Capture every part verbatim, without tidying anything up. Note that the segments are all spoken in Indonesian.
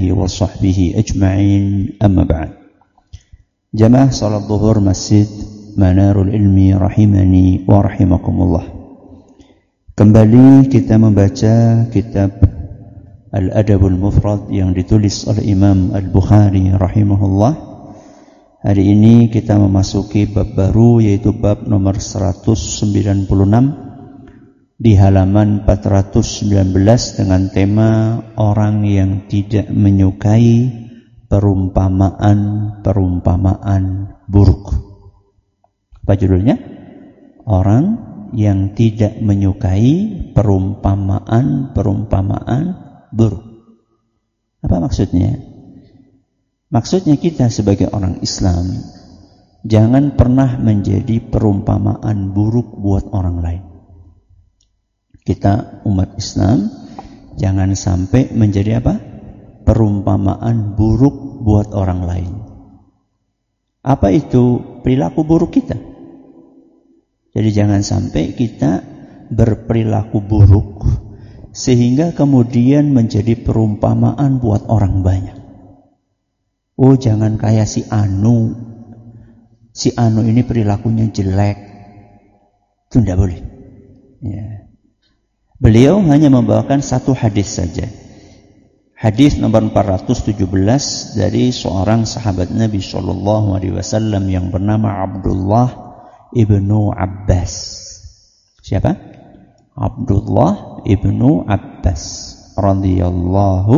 alihi wa sahbihi ajma'in, amma ba'd. Jamaah salat zuhur Masjid Manarul Ilmi rahimani wa rahimakumullah. Kembali kita membaca kitab Al-Adabul Mufrad yang ditulis oleh Imam Al-Bukhari rahimahullah. Hari ini kita memasuki bab baru, yaitu bab nomor seratus sembilan puluh enam di halaman empat ratus sembilan belas dengan tema orang yang tidak menyukai perumpamaan-perumpamaan buruk. Apa judulnya? Orang yang tidak menyukai perumpamaan-perumpamaan buruk. Apa maksudnya? Maksudnya kita sebagai orang Islam jangan pernah menjadi perumpamaan buruk buat orang lain. Kita umat Islam jangan sampai menjadi apa? Perumpamaan buruk buat orang lain. Apa itu perilaku buruk kita? Jadi jangan sampai kita berperilaku buruk sehingga kemudian menjadi perumpamaan buat orang banyak. Oh, jangan kayak si Anu. Si Anu ini perilakunya jelek. Itu tidak boleh. Ya. Beliau hanya membawakan satu hadis saja. Hadis nomor empat ratus tujuh belas dari seorang sahabat Nabi Shallallahu Alaihi Wasallam yang bernama Abdullah ibnu Abbas. Siapa? Abdullah ibnu Abbas radhiyallahu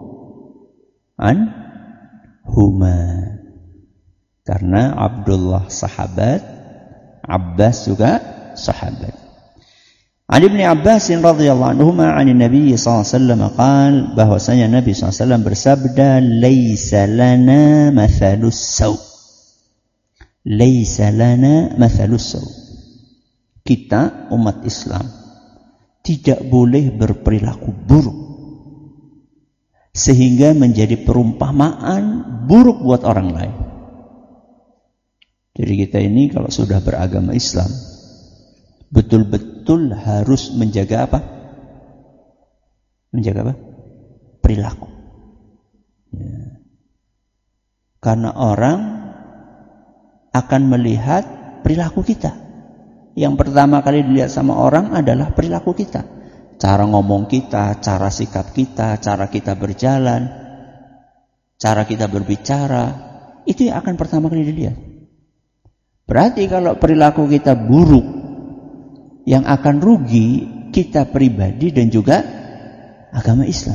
anhuma. Karena Abdullah sahabat, Abbas juga sahabat. Ali bin Abbas radhiyallahu anhuma 'an Nabi sallallahu alaihi wasallam qaal, bahwasanya Nabi sallallahu alaihi wasallam bersabda, "Laisa lana mathalus saw." Laisa lana mathalus saw. Kita umat Islam tidak boleh berperilaku buruk sehingga menjadi perumpamaan buruk buat orang lain. Jadi kita ini kalau sudah beragama Islam betul-betul harus menjaga apa? Menjaga apa? Perilaku. Ya. Karena orang akan melihat perilaku kita. Yang pertama kali dilihat sama orang adalah perilaku kita. Cara ngomong kita, cara sikap kita, cara kita berjalan, cara kita berbicara, itu yang akan pertama kali dilihat. Berarti kalau perilaku kita buruk, yang akan rugi kita pribadi dan juga agama Islam.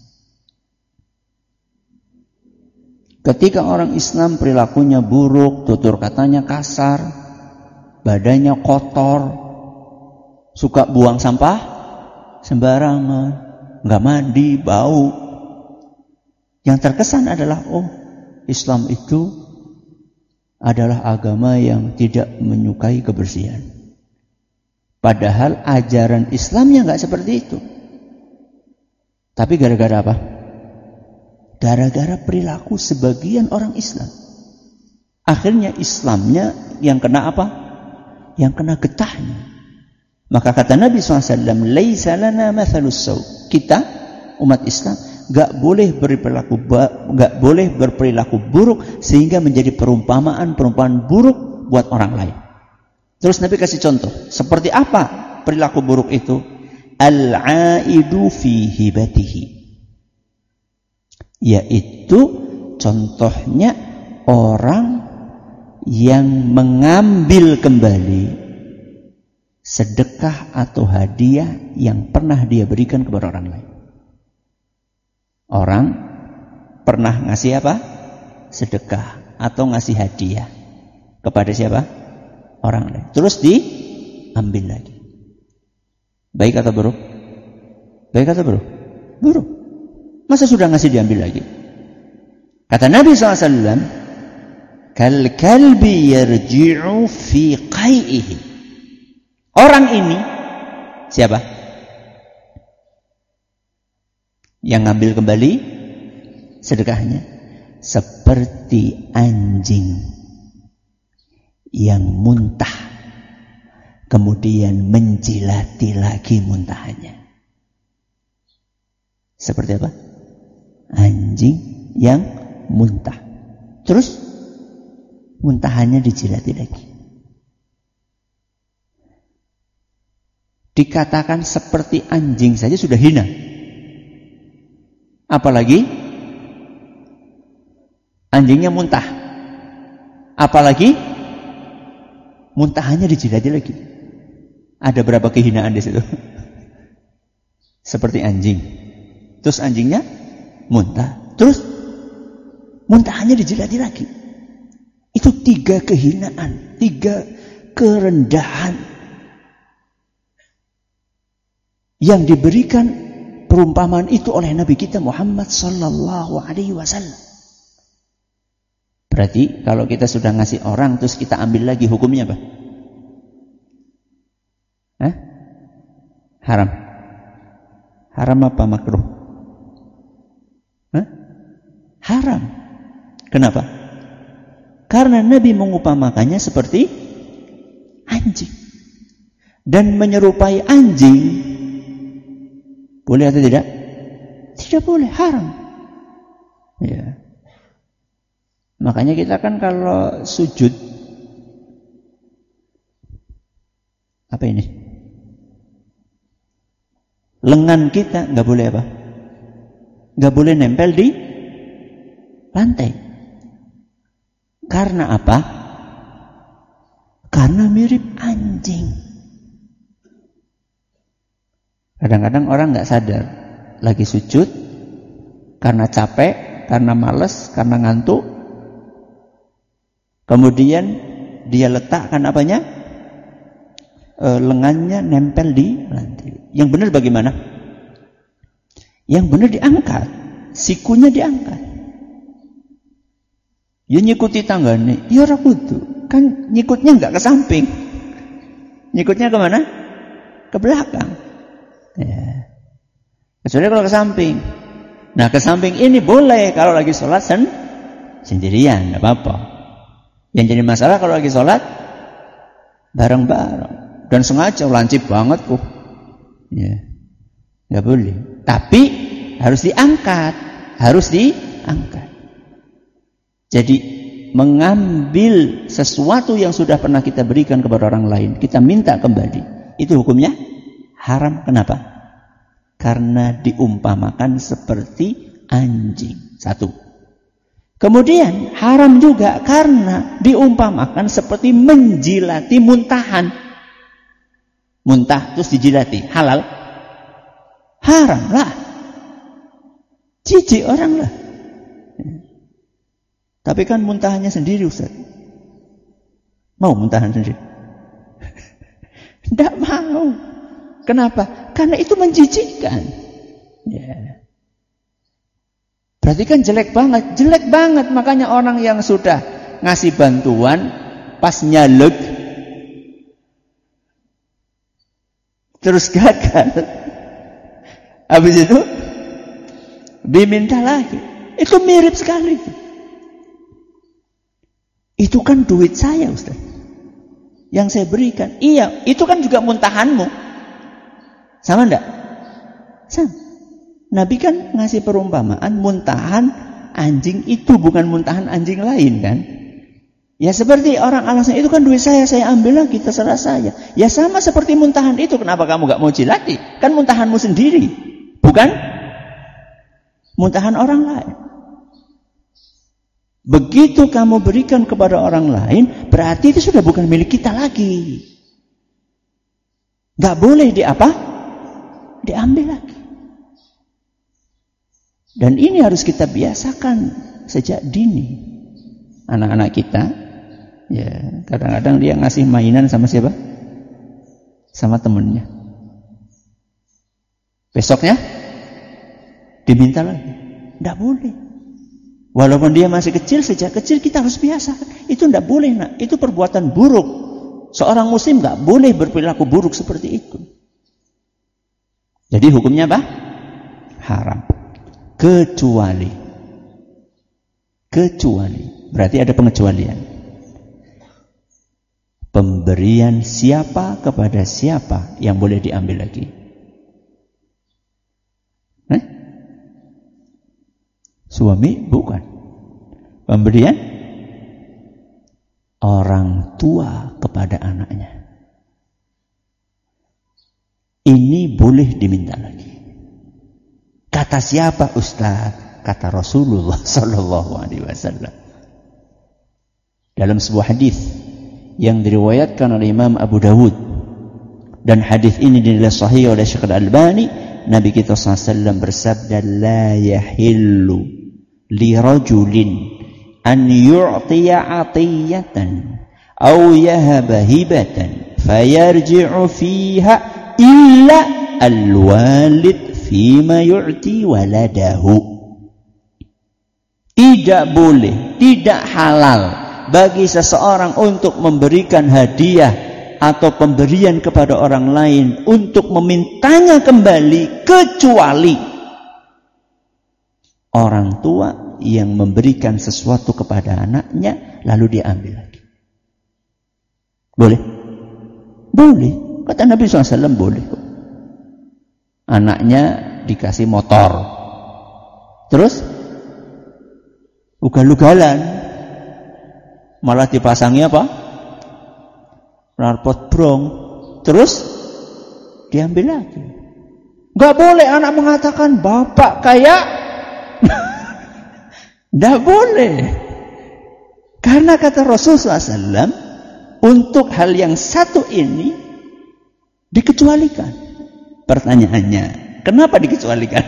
Ketika orang Islam perilakunya buruk, tutur katanya kasar, badannya kotor, suka buang sampah sembarangan, nggak mandi, bau. Yang terkesan adalah, oh, Islam itu adalah agama yang tidak menyukai kebersihan. Padahal ajaran Islamnya nggak seperti itu. Tapi gara-gara apa? Gara-gara perilaku sebagian orang Islam. Akhirnya Islamnya yang kena apa? Yang kena getahnya. Maka kata Nabi shallallahu alaihi wasallam, "Laisa lana mathalus saw." Kita umat Islam nggak boleh berperilaku nggak boleh berperilaku buruk sehingga menjadi perumpamaan-perumpamaan buruk buat orang lain. Terus Nabi kasih contoh. Seperti apa perilaku buruk itu? Al-aidu fi hibatihi. Yaitu contohnya orang yang mengambil kembali sedekah atau hadiah yang pernah dia berikan kepada orang lain. Orang pernah ngasih apa? Sedekah atau ngasih hadiah kepada siapa? Orang lain. Terus diambil lagi. Baik atau buruk? Baik atau buruk? Buruk. Masa sudah ngasih diambil lagi? Kata Nabi shallallahu alaihi wasallam, "Kal kalbi yarji'u fi qai'ihi." Orang ini siapa? Yang ngambil kembali sedekahnya seperti anjing yang muntah kemudian menjilati lagi muntahannya. Seperti apa? Anjing yang muntah. Terus muntahannya dijilati lagi. Dikatakan seperti anjing saja sudah hina. Apalagi anjingnya muntah. Apalagi muntahannya dijilati lagi. Ada berapa kehinaan di situ? Seperti anjing. Terus anjingnya muntah. Terus muntahannya dijilati lagi. Itu tiga kehinaan, tiga kerendahan yang diberikan perumpamaan itu oleh Nabi kita Muhammad sallallahu alaihi wasallam. Berarti kalau kita sudah ngasih orang terus kita ambil lagi, hukumnya apa? Hah? Haram. Haram apa makruh? Hah? Haram. Kenapa? Karena Nabi mengupamakannya seperti anjing. Dan menyerupai anjing boleh atau tidak? Tidak boleh, haram. Ya. Makanya kita kan kalau sujud, apa ini? Lengan kita nggak boleh apa? Nggak boleh nempel di lantai. Karena apa? Karena mirip anjing. Kadang-kadang orang nggak sadar lagi sujud karena capek, karena malas, karena ngantuk. Kemudian dia letakkan apanya? E, lengannya nempel di lantai. Yang benar bagaimana? Yang benar diangkat, sikunya diangkat. Ya nyikuti tanggane, ya ora kudu. Kan nyikutnya nggak ke samping. Nyikutnya ke mana? Ke belakang. Ya. Kecuali kalau ke samping. Nah, ke samping ini boleh kalau lagi sholat sen sendirian, nggak apa-apa. Yang jadi masalah kalau lagi sholat bareng-bareng dan sengaja lancip banget kok. Ya, nggak boleh. Tapi harus diangkat, harus diangkat. Jadi mengambil sesuatu yang sudah pernah kita berikan kepada orang lain, kita minta kembali, itu hukumnya haram. Kenapa? Karena diumpamakan seperti anjing. Satu. Kemudian haram juga karena diumpamakan seperti menjilati muntahan. Muntah terus dijilati. Halal? Haram lah. Jijik orang lah. Tapi kan muntahannya sendiri, Ustaz. Mau muntahan sendiri? Tidak mau. Kenapa? Karena itu menjijikkan. Ya. Berarti kan jelek banget. Jelek banget. Makanya orang yang sudah ngasih bantuan, pas nyalek, terus gagal. Habis itu, diminta lagi. Itu mirip sekali. Itu kan duit saya, Ustaz. Yang saya berikan. Iya, itu kan juga muntahanmu. Sama enggak? Sama. Nabi kan ngasih perumpamaan muntahan anjing itu bukan muntahan anjing lain kan? Ya seperti orang alasan itu kan duit saya, saya ambil lagi, terserah saya. Ya sama seperti muntahan itu, kenapa kamu gak mau jilati? Kan muntahanmu sendiri, bukan muntahan orang lain. Begitu kamu berikan kepada orang lain, berarti itu sudah bukan milik kita lagi. Gak boleh di apa? Diambil lagi. Dan ini harus kita biasakan sejak dini. Anak-anak kita, ya kadang-kadang dia ngasih mainan sama siapa? Sama temennya. Besoknya diminta lagi. Tidak boleh. Walaupun dia masih kecil, sejak kecil kita harus biasakan. Itu tidak boleh, nak. Itu perbuatan buruk. Seorang muslim tidak boleh berperilaku buruk seperti itu. Jadi hukumnya apa? Haram. Kecuali. Kecuali. Berarti ada pengecualian. Pemberian siapa kepada siapa yang boleh diambil lagi? Hah? Suami bukan. Pemberian orang tua kepada anaknya. Ini boleh diminta lagi. Kata siapa Ustaz? Kata Rasulullah sallallahu alaihi wasallam. Dalam sebuah hadis yang diriwayatkan oleh Imam Abu Dawud, dan hadis ini dinilai sahih oleh Syekh Al-Albani, Nabi kita sallallahu alaihi wasallam bersabda, la yahillu li rajulin an yu'tiya 'atiyatan aw yahaba hibatan fayarji'u fiha illa al-walid fima yu'ti waladahu. Tidak boleh, tidak halal bagi seseorang untuk memberikan hadiah atau pemberian kepada orang lain untuk memintanya kembali, kecuali orang tua yang memberikan sesuatu kepada anaknya lalu diambil lagi. Boleh? Boleh. Kata Nabi shallallahu alaihi wasallam boleh. Anaknya dikasih motor, terus ugal-ugalan, malah dipasangi apa? Knalpot brong, terus diambil lagi. Gak boleh anak mengatakan bapak kayak, gak boleh. Karena kata Rasulullah shallallahu alaihi wasallam, untuk hal yang satu ini dikecualikan. Pertanyaannya, kenapa dikecualikan?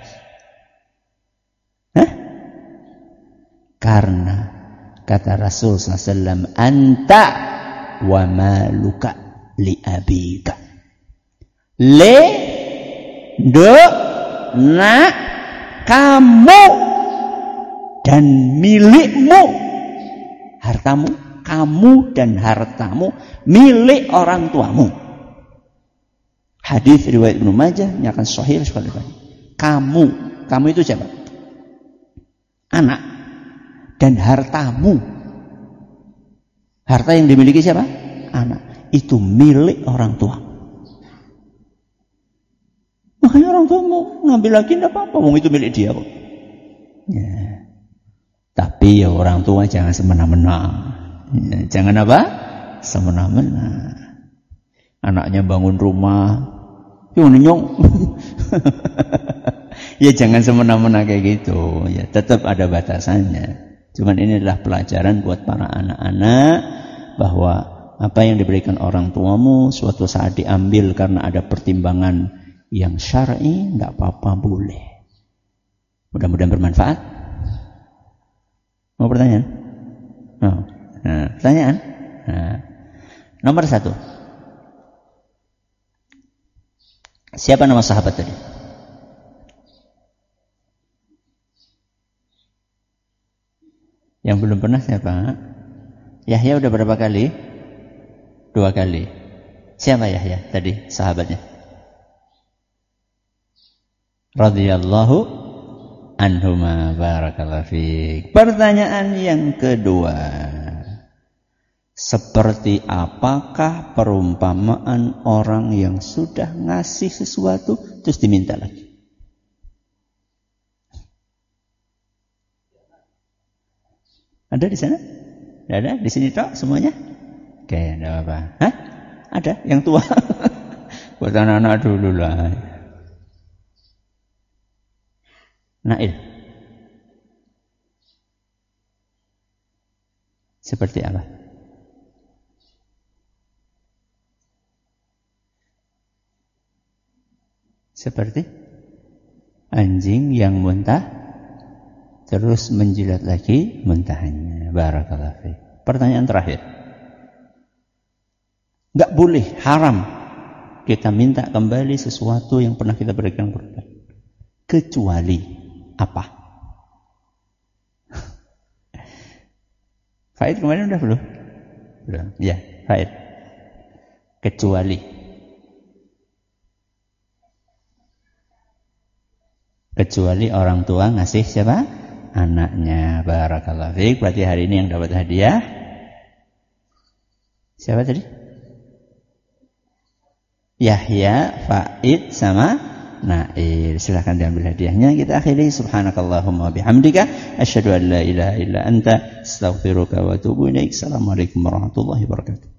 Hah? Karena kata Rasul sallallahu alaihi wasallam, anta wa maluka li abika. Le do na kamu dan milikmu, hartamu, kamu dan hartamu milik orang tuamu. Hadis riwayat Ibnu Majah yang akan sahih sekali. Kamu, kamu itu siapa? Anak. Dan hartamu, harta yang dimiliki siapa? Anak. Itu milik orang tua. Makanya orang tua mau ngambil lagi tidak apa-apa, wong itu milik dia kok. Ya. Tapi ya orang tua jangan semena-mena. Ya, jangan apa? Semena-mena. Anaknya bangun rumah, yuk nyong. Ya jangan semena-mena kayak gitu. Ya tetap ada batasannya. Cuman ini adalah pelajaran buat para anak-anak bahwa apa yang diberikan orang tuamu suatu saat diambil karena ada pertimbangan yang syar'i, enggak apa-apa, boleh. Mudah-mudahan bermanfaat. Mau pertanyaan? Oh. Nah, pertanyaan? Nah. Nomor satu. Siapa nama sahabat tadi? Yang belum pernah siapa? Yahya udah berapa kali? Dua kali. Siapa Yahya tadi sahabatnya? Radhiyallahu anhuma, barakallahu fiik. Pertanyaan yang kedua. Seperti apakah perumpamaan orang yang sudah ngasih sesuatu terus diminta lagi? Ada di sana? Tidak ada? Di sini toh semuanya? Oke, tidak apa-apa. Hah? Ada? Yang tua? Buat anak-anak dulu lah. Nail. Seperti apa? Seperti anjing yang muntah terus menjilat lagi muntahannya. Barakallahu fiik. Pertanyaan terakhir. Enggak boleh, haram kita minta kembali sesuatu yang pernah kita berikan kepada. Kecuali apa? Faid kemarin udah belum? Belum. Ya, Faid. Kecuali. Kecuali orang tua ngasih siapa? Anaknya. Barakallahu fiik. Berarti hari ini yang dapat hadiah siapa tadi? Yahya, Faid sama Nah, eh, silahkan diambil hadiahnya. Kita akhiri. Subhanakallahumma bihamdika asyhadu an la ilaha illa anta astaghfiruka wa atubu ilaik. Assalamualaikum warahmatullahi wabarakatuh.